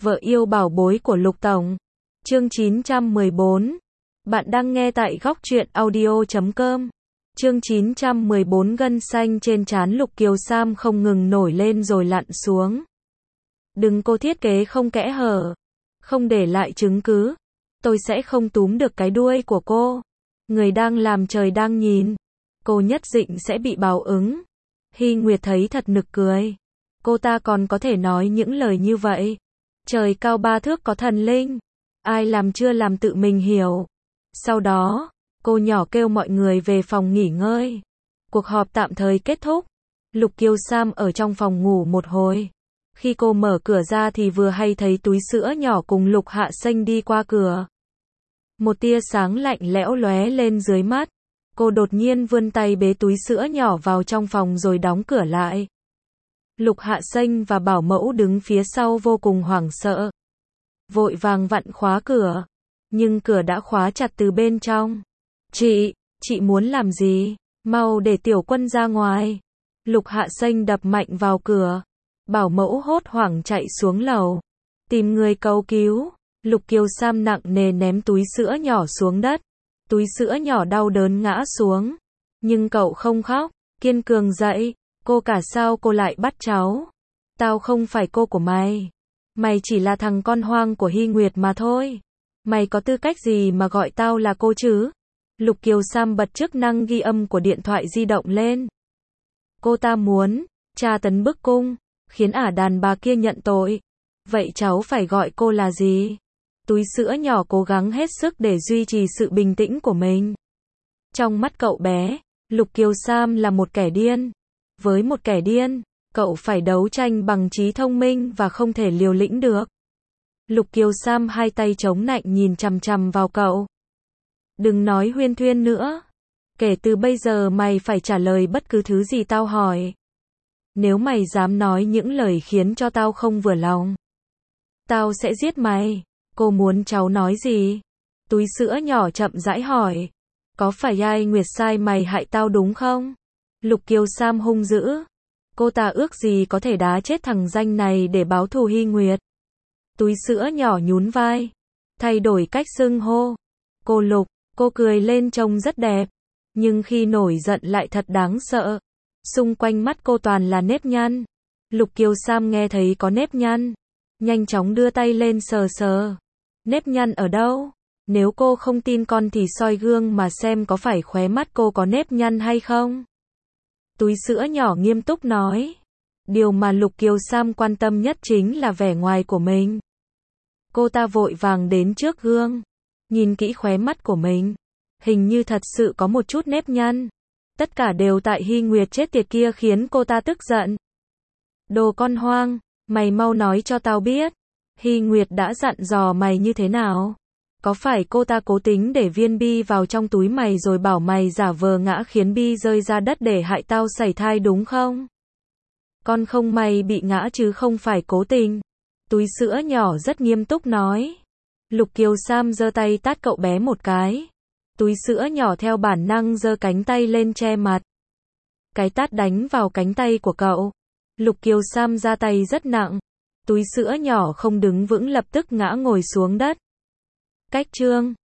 Vợ yêu bảo bối của Lục Tổng. Chương 914. Bạn đang nghe tại góc truyện audio.com. Chương 914. Gân xanh trên trán Lục Kiều Sam không ngừng nổi lên rồi lặn xuống. Đừng, cô thiết kế không kẽ hở, không để lại chứng cứ, tôi sẽ không túm được cái đuôi của cô. Người đang làm trời đang nhìn, cô nhất định sẽ bị báo ứng. Hy Nguyệt thấy thật nực cười. Cô ta còn có thể nói những lời như vậy. Trời cao 3 thước có thần linh, ai làm chưa làm tự mình hiểu. Sau đó, cô nhỏ kêu mọi người về phòng nghỉ ngơi. Cuộc họp tạm thời kết thúc. Lục Kiều Sam ở trong phòng ngủ một hồi. Khi cô mở cửa ra thì vừa hay thấy túi sữa nhỏ cùng Lục Hạ Xanh đi qua cửa. Một tia sáng lạnh lẽo lóe lên dưới mắt. Cô đột nhiên vươn tay bế túi sữa nhỏ vào trong phòng rồi đóng cửa lại. Lục Hạ Xanh và Bảo Mẫu đứng phía sau vô cùng hoảng sợ. Vội vàng vặn khóa cửa. Nhưng cửa đã khóa chặt từ bên trong. Chị muốn làm gì? Mau để Tiểu Quân ra ngoài. Lục Hạ Xanh đập mạnh vào cửa. Bảo Mẫu hốt hoảng chạy xuống lầu. Tìm người cầu cứu. Lục Kiều Sam nặng nề ném túi sữa nhỏ xuống đất. Túi sữa nhỏ đau đớn ngã xuống. Nhưng cậu không khóc, kiên cường dậy. Cô cả sao cô lại bắt cháu? Tao không phải cô của mày. Mày chỉ là thằng con hoang của Hy Nguyệt mà thôi. Mày có tư cách gì mà gọi tao là cô chứ? Lục Kiều Sam bật chức năng ghi âm của điện thoại di động lên. Cô ta muốn tra tấn bức cung, khiến ả đàn bà kia nhận tội. Vậy cháu phải gọi cô là gì? Túi sữa nhỏ cố gắng hết sức để duy trì sự bình tĩnh của mình. Trong mắt cậu bé, Lục Kiều Sam là một kẻ điên. Với một kẻ điên, cậu phải đấu tranh bằng trí thông minh và không thể liều lĩnh được. Lục Kiều Sam hai tay chống nạnh nhìn chằm chằm vào cậu. Đừng nói huyên thuyên nữa. Kể từ bây giờ mày phải trả lời bất cứ thứ gì tao hỏi. Nếu mày dám nói những lời khiến cho tao không vừa lòng, tao sẽ giết mày. Cô muốn cháu nói gì? Túi sữa nhỏ chậm rãi hỏi. Có phải ai Nguyệt sai mày hại tao đúng không? Lục Kiều Sam hung dữ. Cô ta ước gì có thể đá chết thằng danh này để báo thù Hy Nguyệt. Túi sữa nhỏ nhún vai. Thay đổi cách xưng hô. Cô Lục, cô cười lên trông rất đẹp. Nhưng khi nổi giận lại thật đáng sợ. Xung quanh mắt cô toàn là nếp nhăn. Lục Kiều Sam nghe thấy có nếp nhăn. Nhanh chóng đưa tay lên sờ sờ. Nếp nhăn ở đâu? Nếu cô không tin con thì soi gương mà xem có phải khóe mắt cô có nếp nhăn hay không. Túi sữa nhỏ nghiêm túc nói. Điều mà Lục Kiều Sam quan tâm nhất chính là vẻ ngoài của mình. Cô ta vội vàng đến trước gương. Nhìn kỹ khóe mắt của mình. Hình như thật sự có một chút nếp nhăn. Tất cả đều tại Hy Nguyệt chết tiệt kia khiến cô ta tức giận. Đồ con hoang, mày mau nói cho tao biết. Hy Nguyệt đã dặn dò mày như thế nào? Có phải cô ta cố tính để viên bi vào trong túi mày rồi bảo mày giả vờ ngã khiến bi rơi ra đất để hại tao sảy thai đúng không? Con không mày bị ngã chứ không phải cố tình. Túi sữa nhỏ rất nghiêm túc nói. Lục Kiều Sam giơ tay tát cậu bé một cái. Túi sữa nhỏ theo bản năng giơ cánh tay lên che mặt. Cái tát đánh vào cánh tay của cậu. Lục Kiều Sam ra tay rất nặng. Túi sữa nhỏ không đứng vững lập tức ngã ngồi xuống đất. Cách chương